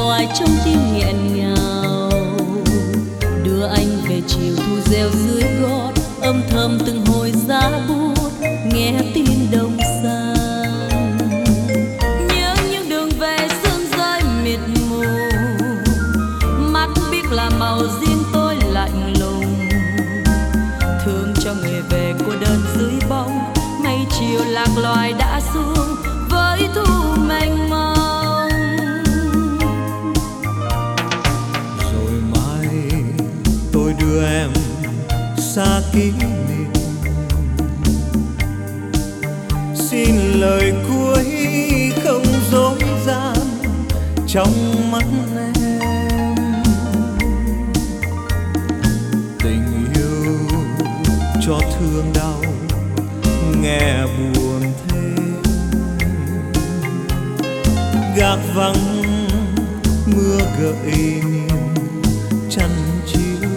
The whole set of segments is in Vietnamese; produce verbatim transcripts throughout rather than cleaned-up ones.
loài trong tim nghẹn ngào. Đưa anh về chiều thu reo dưới gót, âm thầm từng hồi giá bút nghe tin đông sang. Nhớ những đường về sương rơi mịt mù, mắt biết là màu riêng tôi lạnh lùng. Thương cho người về cô đơn dưới bóng, mây chiều lạc loài đã xuống với thu mênh mông. Rồi mai tôi đưa em xa kỷ niệm, xin lời cuối không dối gian trong mắt em. Tình yêu cho thương đau nghe buồn thêm, gác vắng mưa gợi niềm chăn chiếu.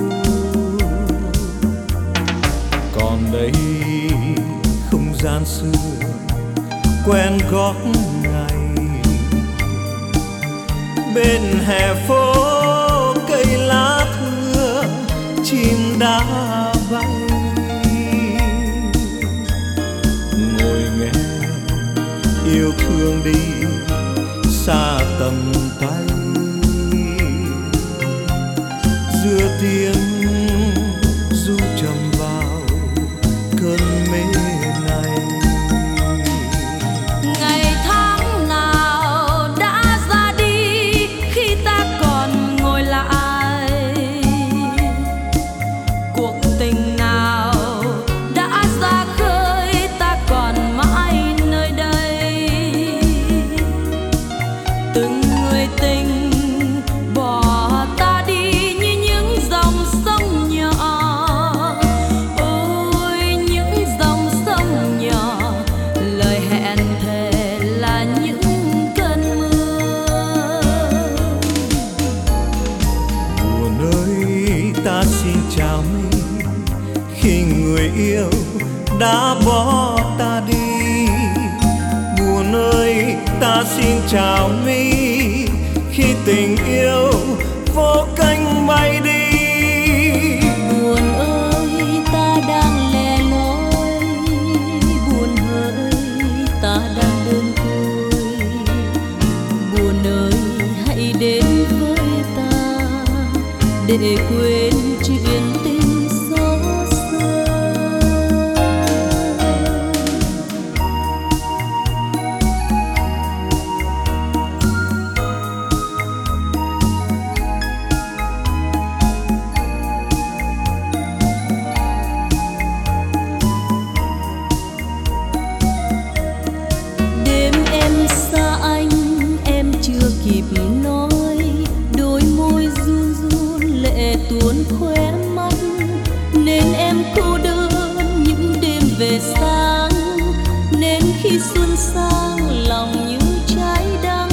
Còn đây không gian xưa quen gót ngày, bên hè phố cây lá thưa chim đã bay. Ngồi nghe yêu thương đi xa tầm tay, giữa tiếng ru trầm vào cơn mê này. Ngày tháng nào đã ra đi khi ta còn ngồi lại, cuộc tình nào đã ra khơi ta còn mãi nơi đây. Từng người tình bỏ ta đi như những dòng sông nhỏ, ôi những dòng sông nhỏ, lời hẹn thề là những cơn mưa. Buồn ơi ta xin chào mi khi người yêu đã bỏ ta đi. Buồn ơi ta xin chào mi khi tình yêu vô cánh bay đi. Buồn ơi ta đang lẻ loi, buồn ơi ta đang đơn côi. Buồn ơi hãy đến với ta để quên chuyện tình xót xa. Đêm em xa anh em chưa kịp nói, đôi môi run run lệ tuôn khóe mắt. Nên em cô đơn những đêm về sáng, nên khi xuân sang lòng như trái đắng.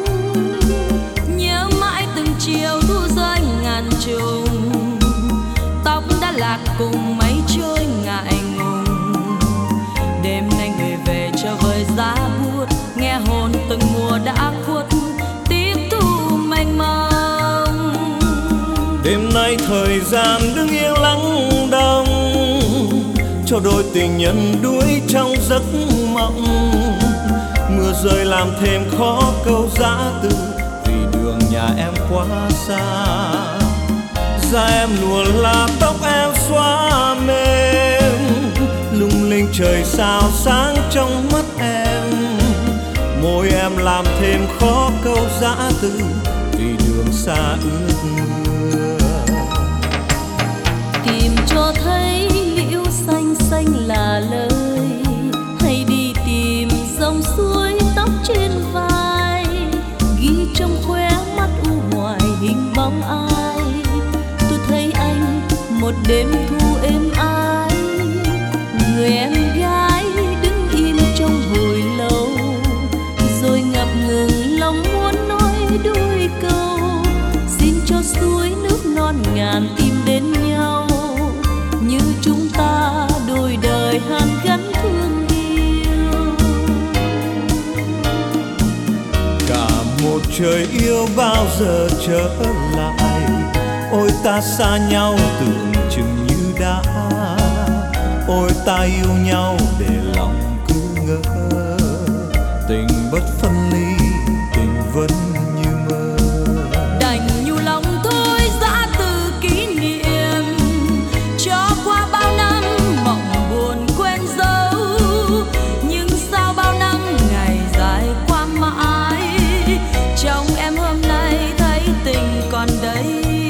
Nhớ mãi từng chiều thu rơi ngàn trùng, tóc đã lạc cùng mây trôi ngại ngùng. Đêm nay người về cho vơi giá buốt, nghe hồn từng mùa đã khuất tiếc thu mênh mông. Đêm nay thời gian đứng yên lắng đông, cho đôi tình nhân đuối trong giấc mộng. Mưa rơi làm thêm khó câu giã từ, vì đường nhà em quá xa. Da em luồn là tóc em xóa mềm, lung linh trời sao sáng trong mắt em. Môi em làm thêm khó câu giã từ, vì đường xa ướt mưa. Tìm cho thấy liễu xanh xanh là lời, hay đi tìm dòng suối tóc trên vai, ghi trong khóe mắt u hoài hình bóng ai. Tôi thấy anh một đêm thu êm ái, người em gái đứng yên trong hồi lâu, rồi ngập ngừng lòng muốn nói đôi câu. Xin cho suối nước non ngàn tìm đến nhau, như chúng ta đôi đời hàn gắn thương yêu. trời yêu bao giờ trở lại. Ôi ta xa nhau tưởng chừng như đã, ôi ta yêu nhau để lòng cứ ngỡ. Tình bất phân ly, tình vẫn như mơ. Đành nhu lòng thôi giã từ kỷ niệm, cho qua bao năm mộng buồn quên dấu. Nhưng sao bao năm ngày dài qua mãi, trong em hôm nay thấy tình còn đây.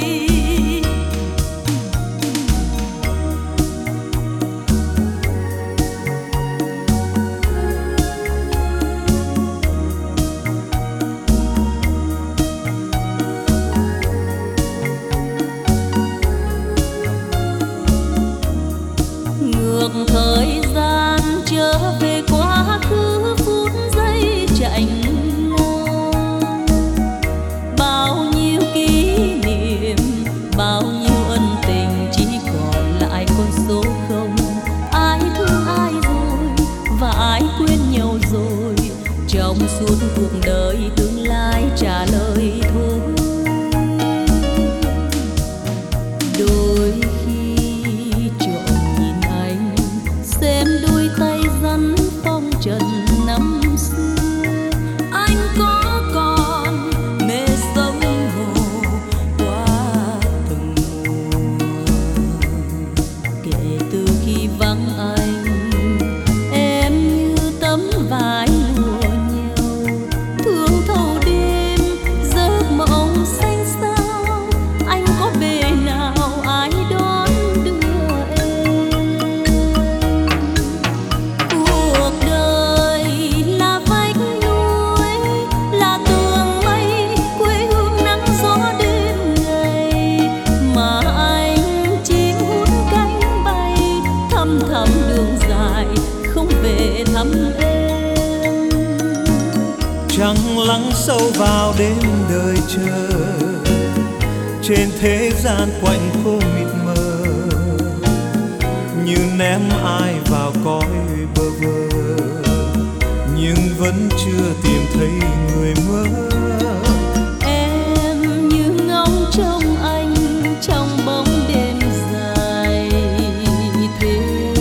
Ngược thời gian trở về quá khứ phút giây chạnh lòng. Bao nhiêu kỷ niệm, bao nhiêu ân tình chỉ còn lại con số không. Ai thương ai rồi và ai quên nhau rồi, trong suốt cuộc đời tương lai trả lời thôi. Đôi khi trộm nhìn anh, xem đôi tay rắn phong trần năm xưa. Anh có còn mê sông hồ qua từng mùa. Kể từ khi vắng anh, em như tấm vải lụa nhau, thương thâu đêm giấc mộng xanh sao. Anh có bề nào ai đón đưa em. Cuộc đời là vách núi, là tường mây, quê hương nắng gió đêm ngày. Mà anh chim hút cánh bay, thăm thẳm đường dài không về thăm em. Trăng lắng sâu vào đêm đời chờ, trên thế gian quạnh khô mịt mờ, như ném ai vào cõi bơ vơ, nhưng vẫn chưa tìm thấy người mơ. Em như ngóng trông anh trong bóng đêm dài thêm.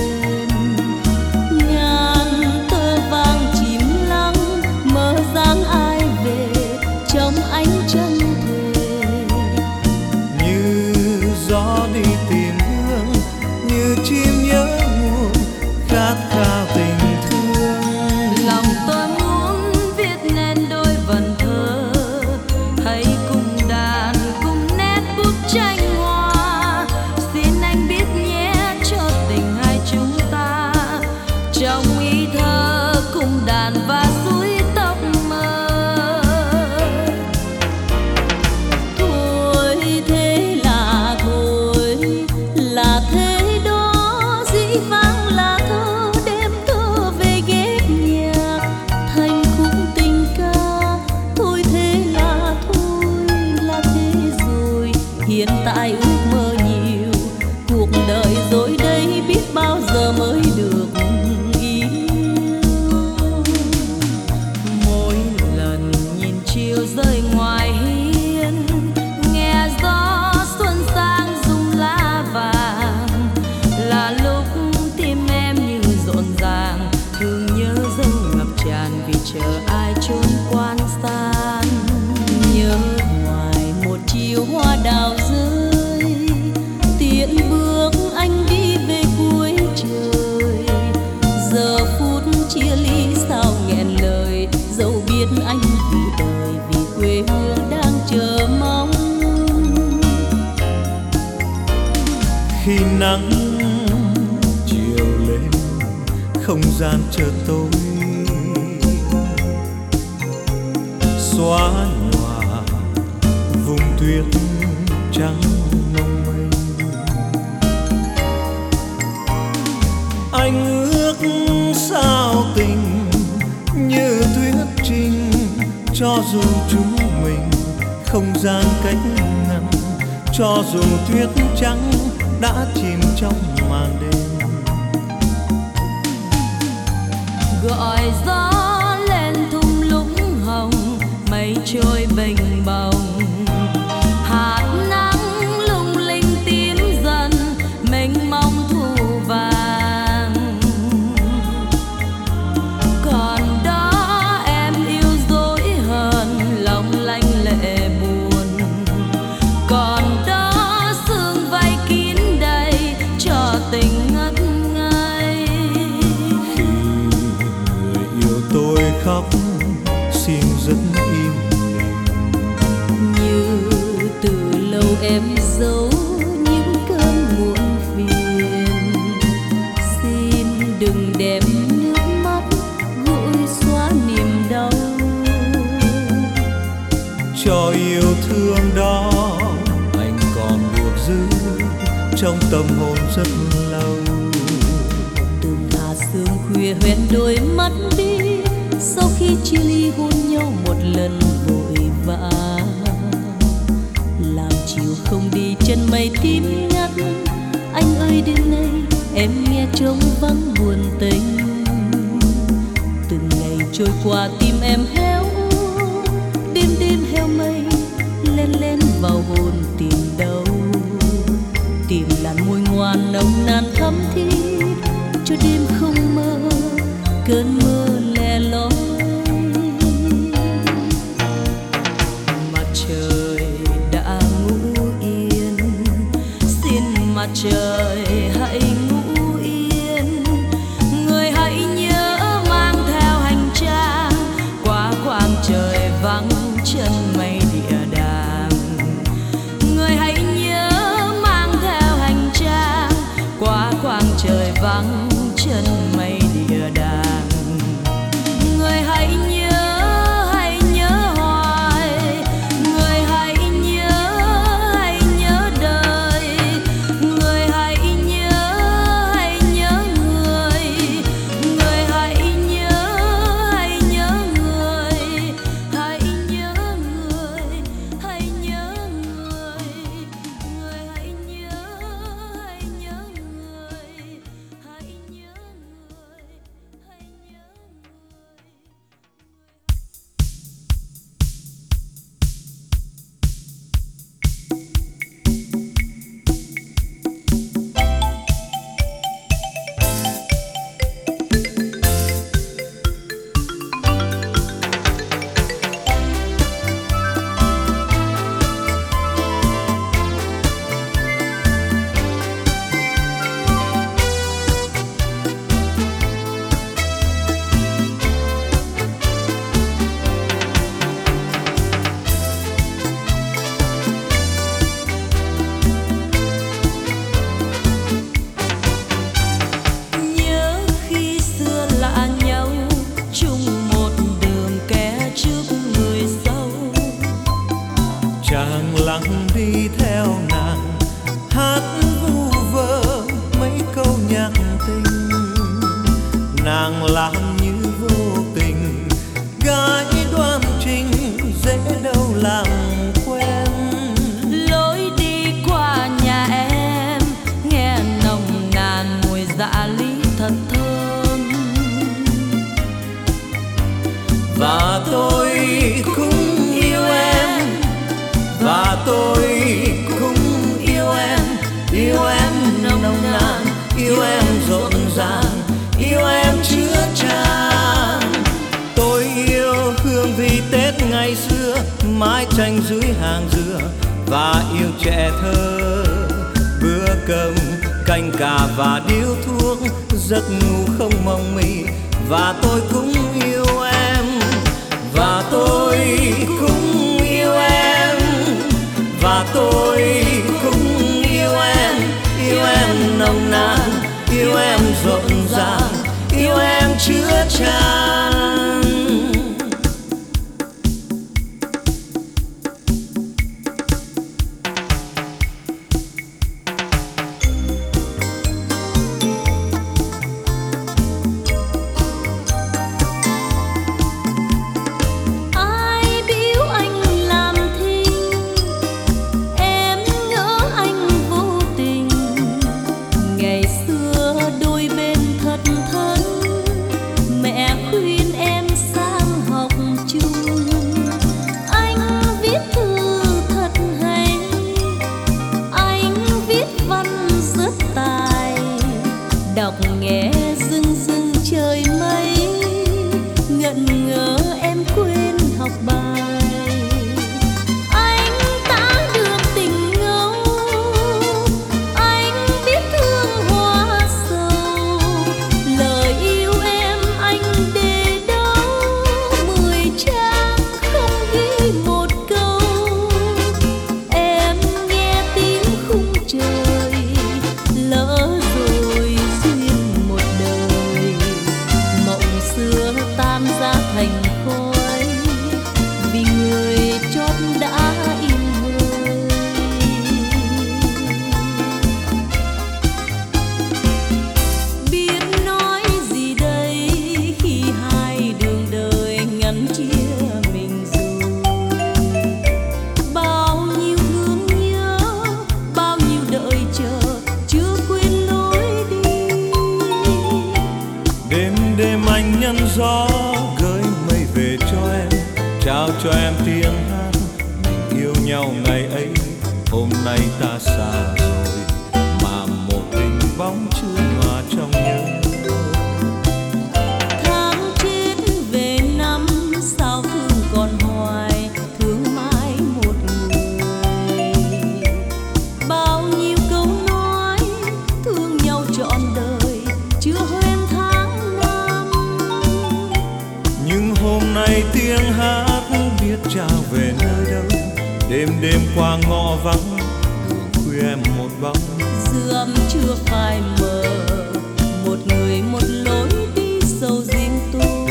Ngàn tơ vàng chìm lắng, mơ dáng ai về trong ánh trăng thề. Như gió đi tìm hương, như chim nhớ nguồn, khát khao tình thương. Lòng tôi muốn viết nên đôi vần thơ, hãy cùng đàn cùng nét bút tranh hoa. Xin anh biết nhé cho tình hai chúng ta, trong ý thơ cùng đàn và suối tóc mơ. Thôi thế là thôi, là thế đó, dĩ vãng là thơ, đêm thơ về ghép nhạc thành khúc tình ca. Thôi thế là thôi, là thế rồi, hiện tại ước mơ nhiều, cuộc đời rồi đây biết bao giờ mới được yêu. Mỗi lần nhìn chiều rơi ngoài hiên, nghe gió xuân sang rung lá vàng, là lúc tim em như rộn ràng, thương nhớ dâng ngập tràn vì chờ ai trốn quan san. Nhớ ngoài một chiều hoa đào rơi, tiễn bước anh đi về cuối trời. Giờ phút chia ly sao nghẹn lời, dẫu biết anh vì đời, vì quê hương đang chờ mong. Khi nắng chiều lên, không gian chợt tối, xóa nhòa vùng tuyết trắng mong manh. Anh ước sao tình như tuyết trinh, cho dù chúng mình không gian cách ngăn, cho dù tuyết trắng đã chìm trong màn đêm. Gọi gió lên thung lũng hồng, mây trôi bềnh bồng. Hạt nắng lung linh tím dần mênh mông thu vàng. Còn đó em yêu dối hờn lòng lanh lệ buồn. Còn đó sương vây kín đầy cho tình ngất ngây. Khi người yêu tôi khóc xin rất im lặng, Như từ lâu em giấu những cơn muộn phiền. Xin đừng đem nước mắt gội xóa niềm đau. cho yêu thương đó anh còn được giữ trong tâm hồn rất lâu. Từng hạ sương khuya hoen đôi mắt đi, sau khi chia ly hôn nhau một lần vội vã. Làm chiều không đi chân mây tím ngắt, anh ơi đêm nay em nghe trống vắng buồn tênh. Từng ngày trôi qua tim em héo úa, đêm đêm heo mây lên lên vào hồn tìm đâu. Tìm làn môi ngoan nồng nàn thắm thiết, cho đêm không mơ cơn mơ lẻ loi. Mặt trời đã ngủ yên, xin mặt trời hãy ngủ yên. Người hãy nhớ mang theo hành trang qua khoảng trời vắng chân mây địa đàng. Người hãy nhớ mang theo hành trang qua khoảng trời vắng chân mây địa đàng. Người hãy nhớ, hãy nhớ hoài. Người hãy nhớ, hãy nhớ đời. Người hãy nhớ, hãy nhớ người. Người hãy nhớ, hãy nhớ người. Hãy nhớ người, hãy nhớ người. Người hãy nhớ, hãy nhớ người. Hãy nhớ người, hãy nhớ người. Nhớ khi xưa lạ nhau chung một đường kẻ trước người sau. Chàng lặng đi theo nàng hát vu vơ mấy câu nhạc tình. Nàng làm như vô tình, gái đoan trinh dễ đâu làm quen. Lối đi qua nhà em nghe nồng nàn mùi dạ lý thật thơm. Và tôi cũng yêu em, và tôi cũng yêu em. Yêu em nồng nàn, yêu em rộn ràng, yêu em chứa chan. Tôi yêu hương vị Tết ngày xưa, mái tranh dưới hàng dừa và yêu trẻ thơ. Bữa cơm canh cà và điếu thuốc, giấc ngủ không mong mị. Và tôi cũng yêu em, và tôi cũng yêu em, và tôi cũng yêu em. Yêu em nồng nàn, yêu em rộn ràng, yêu em chứa chan. Ai biếu anh làm thinh, em ngỡ anh vô tình. Ngày xưa đôi bên thật thân, mẹ khuyên em hôm nay ta xa rồi mà một tình bóng chưa nhòa trong nhớ. Tháng chết về năm sao thương còn hoài, thương mãi một người. Bao nhiêu câu nói thương nhau trọn đời chưa hoen tháng năm, Nhưng hôm nay tiếng hát biết trao về nơi đâu. Đêm đêm qua ngõ vắng, đường khuya một bóng. dườm chưa phai mờ, một người một lối đi sâu riêng tôi.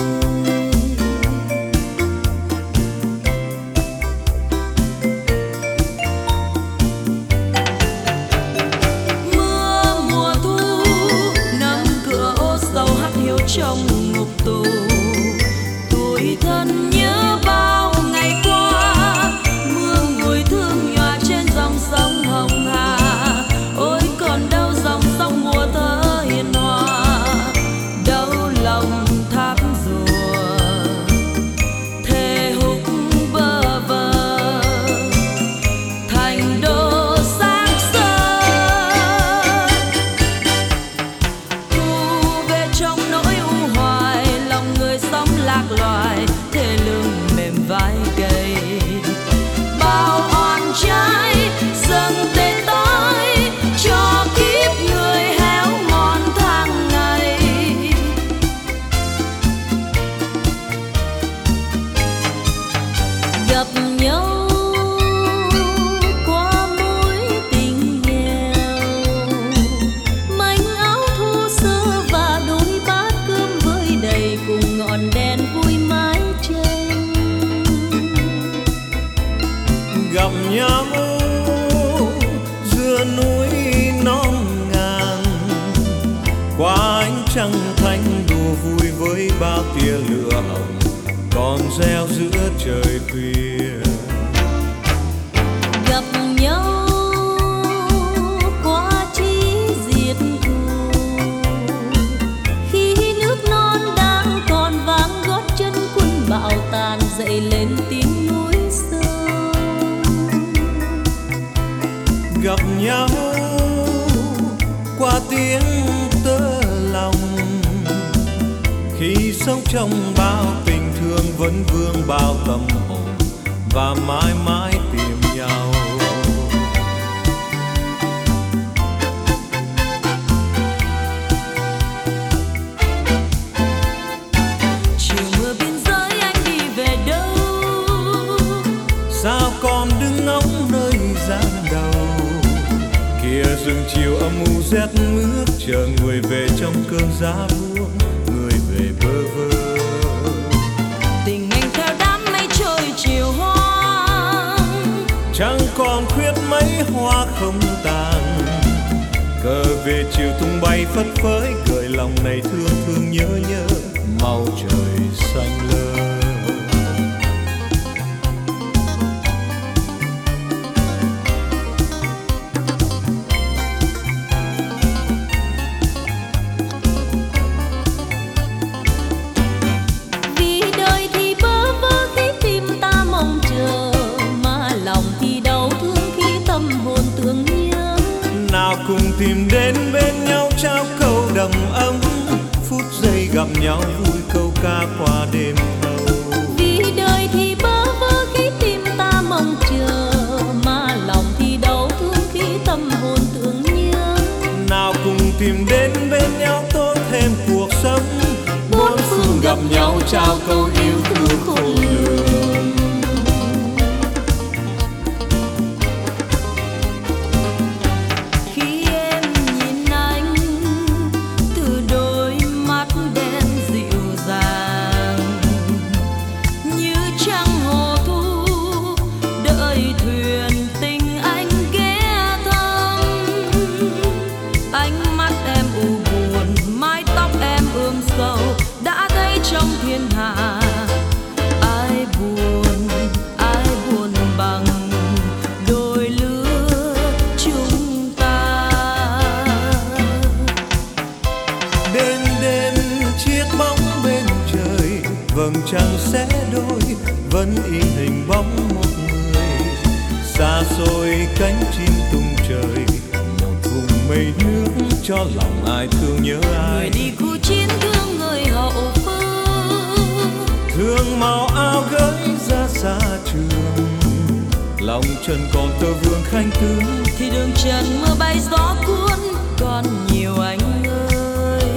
Mưa mùa thu nắm cửa ô sầu hắt hiu trong ngục tù, tuổi thân nhớ bao ngày qua. Mưa ngùi thương nhòa trên dòng sông Hồng Hà, ôi còn đâu dòng sông mùa thơ hiền hòa. Đâu lòng tháp rùa thề húc bơ vơ, thành đô xác xơ. Thu về trong nỗi u hoài, lòng người sống lạc loài, thê lương mềm vai gầy. Bao oan trái dâng tên tới cho kiếp người héo mòn tháng ngày. Gặp nhau qua mối tình nghèo, manh áo thô sơ và đôi bát cơm với đầy, cùng ngọn đèn vui mái tranh. Gặp nhau giữa núi non ngàn, qua ánh trăng thanh đùa vui với bao tia lửa hồng còn reo giữa trời khuya. Gặp nhau qua chí diệt thù, khi nước non đang còn vang gót chân quân bão tàn, dậy lên tiếng núi sông. Gặp nhau qua tiếng tơ lòng, khi sống trong bao tình thương vẫn vương bao tâm hồn và mãi mãi tìm nhau. Chiều mưa biên giới anh đi về đâu? Sao con đứng ngóng nơi gian đầu, kia rừng chiều âm u rét mướt, chờ người về trong cơn giá buông, người về bơ vơ. Tình anh theo đám mây trôi chiều hoang, Chẳng còn khuyết mấy hoa không tàn, cờ về chiều tung bay phất phới, gợi lòng này thương thương nhớ nhớ màu trời xanh lơ. vì đời thì bơ vơ khi tim ta mong chờ, mà lòng thì đau thương khi tâm hồn tưởng nhớ. Nào cùng tìm đến bên nhau trao câu đầm ấm, phút giây gặp nhau vui câu ca qua đêm thâu. Vì đời thì bơ vơ khi tim ta mong chờ, mà lòng thì đau thương khi tâm hồn tưởng nhớ. Nào cùng tìm đến bên nhau tốt thêm cuộc sống, bốn phương gặp nhau trao câu yêu thương khôn lường. Khi em nhìn anh từ đôi mắt đen dịu dàng, như trăng hồ thu đợi thuyền tình anh ghé thăm. Ánh mắt em u buồn, mái tóc em ươm sầu, đã thấy trong thiên hạ ai buồn, ai buồn bằng đôi lứa chúng ta. Đêm đêm chiếc bóng bên trời, vầng trăng sẽ đôi vẫn in hình bóng một người xa xôi cánh chim tung trời, một vùng mây nước cho lòng ai thương nhớ ai. Người đi khu chiến thương người hậu phương, thương màu áo gấm ra xa trường, lòng trần còn tơ vương khanh tướng, thì đường trần mưa bay gió cuốn còn nhiều anh ơi.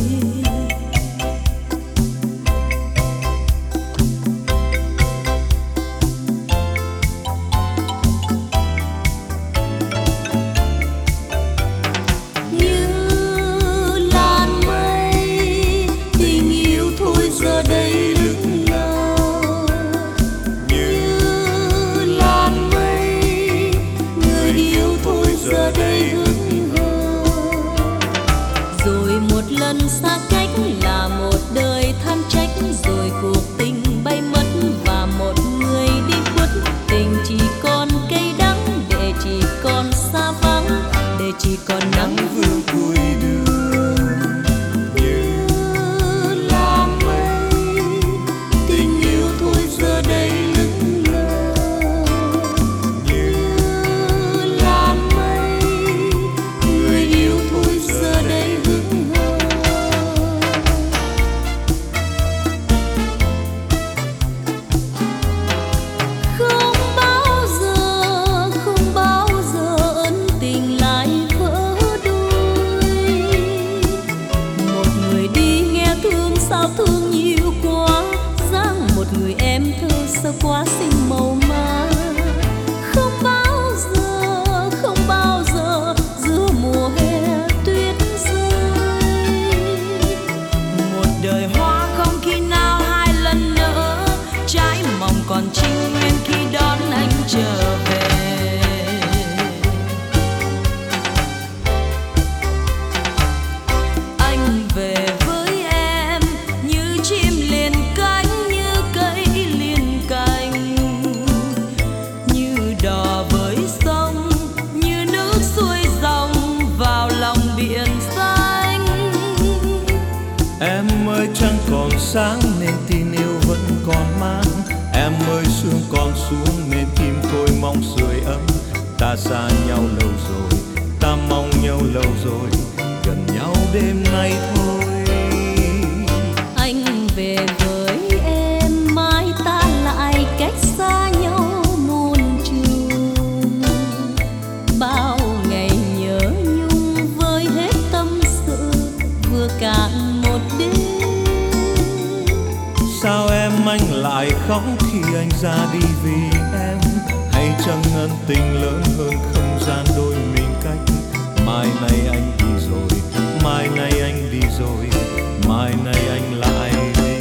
Như làn mây tình yêu thôi giờ đây lững lờ, như làn mây người yêu thôi giờ đây hững hờ. Rồi một lần xa cách là một đời than trách, rồi cuộc tình bay mất và một người đi khuất. Tình chỉ còn cay đắng để chỉ còn xa vắng, để chỉ còn nắng vương cuối đường. Như làn mây tình yêu thôi giờ đây lững lờ, như làn mây người yêu thôi giờ đây hững hờ. Không bao giờ, không bao giờ ân tình lại vỡ đôi. Một người đi nghe thương sao thương nhiều quá, dáng một người em thơ sao quá xinh màu má. Không bao giờ, không bao giờ giữa mùa hè tuyết rơi. Một đời hoa không khi nào hai lần nữa, trái mỏng còn trinh nguyên khi đón anh trở về. Anh về với em như chim liền cánh, như cây liền cành, như đò với sông, như nước xuôi dòng vào lòng biển xanh. em ơi trăng còn sáng nên tin yêu vẫn còn mang, em ơi sương còn xuống nên tim tôi mong sưởi ấm. Ta xa nhau lâu rồi, ta mong nhau lâu rồi, gần nhau đêm nay thôi. Anh về với em mai ta lại cách xa nhau muôn trùng. Bao ngày nhớ nhung với hết tâm sự, vừa cạn một đêm. Sao em anh lại khóc khi anh ra đi vì em, hay chăng ân tình lớn hơn không gian đôi mình cách. Mai này anh đi rồi, mai này anh đi rồi, mai này anh lại đi.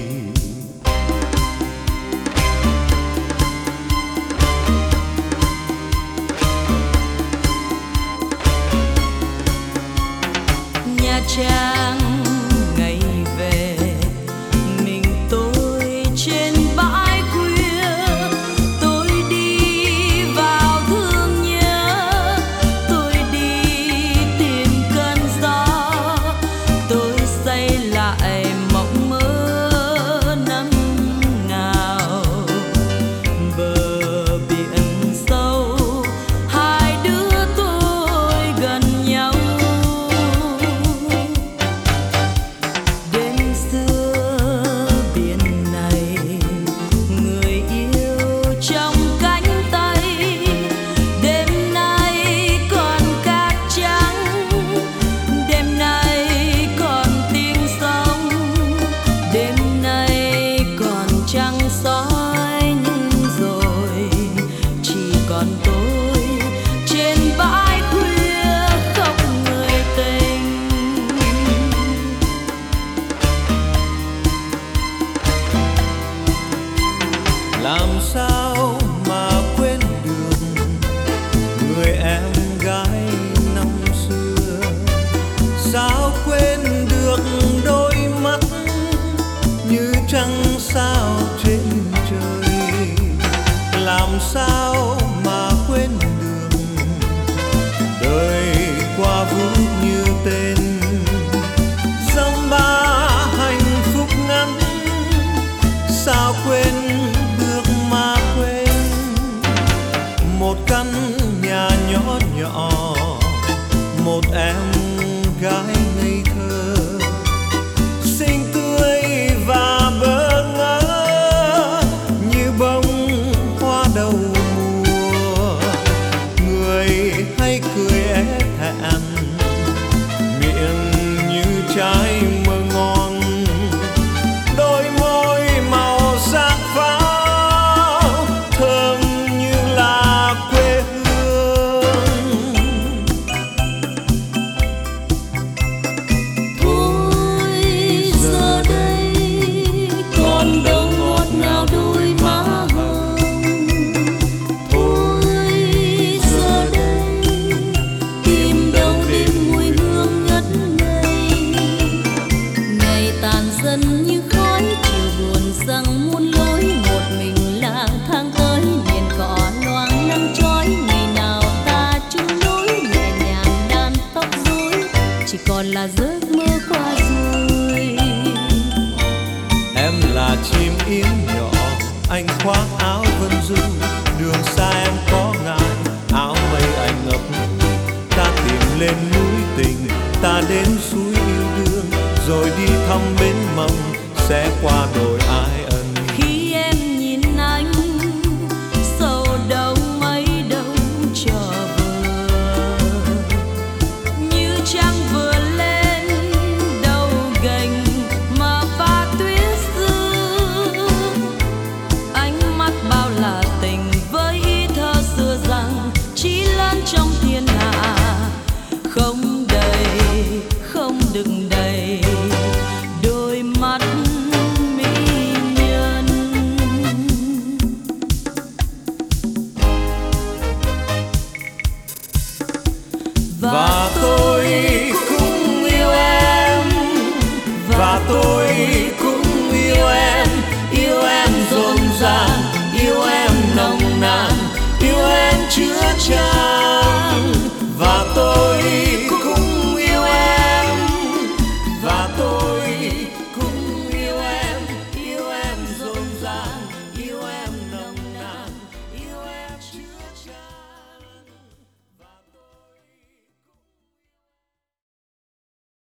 Nha Trang ngày về, mình tôi trên bãi khuya. Tôi đi vào thương nhớ, tôi đi tìm cơn gió. Tôi xây lại mộng mơ năm ngào, bờ biển sâu hai đứa tôi gần nhau. nhỏ nhỏ, một em gái ngây thơ, xinh tươi và bơ ngỡ như bông hoa đầu mùa. Người hay cười é thẹn, miệng như trái mơ ngon, đôi môi màu sắc pháo thơm như là quê hương. Thôi giờ đây còn đâu ngọt ngào đôi má hồng. Thôi giờ đây tìm đâu đêm mùi hương ngất ngây. Ngày tàn dần như khói chiều buồn rằng muôn lối, một mình lang thang tới miền cỏ loang nắng trói. Ngày nào ta chung lối nhẹ nhàng đan tóc rối, chỉ còn là giấc mơ qua rồi. Em là chim yến nhỏ, anh khoác áo vân du. Đường xa em có ngàn, áo mây anh ngập ngừng. Ta tìm lên núi tình, ta đến suối yêu đương, rồi đi thăm bến mầm, sẽ qua đồi ai ân. Khi em nhìn anh, sầu đâu mấy đâu trở vừa, như trăng vừa lên đầu gành mà pha tuyết sương. Ánh mắt bao là tình với ý thơ xưa rằng chỉ lớn trong thiên hạ, không đầy không đừng đầy đôi mắt mỹ nhân. Và tôi cũng yêu em, và tôi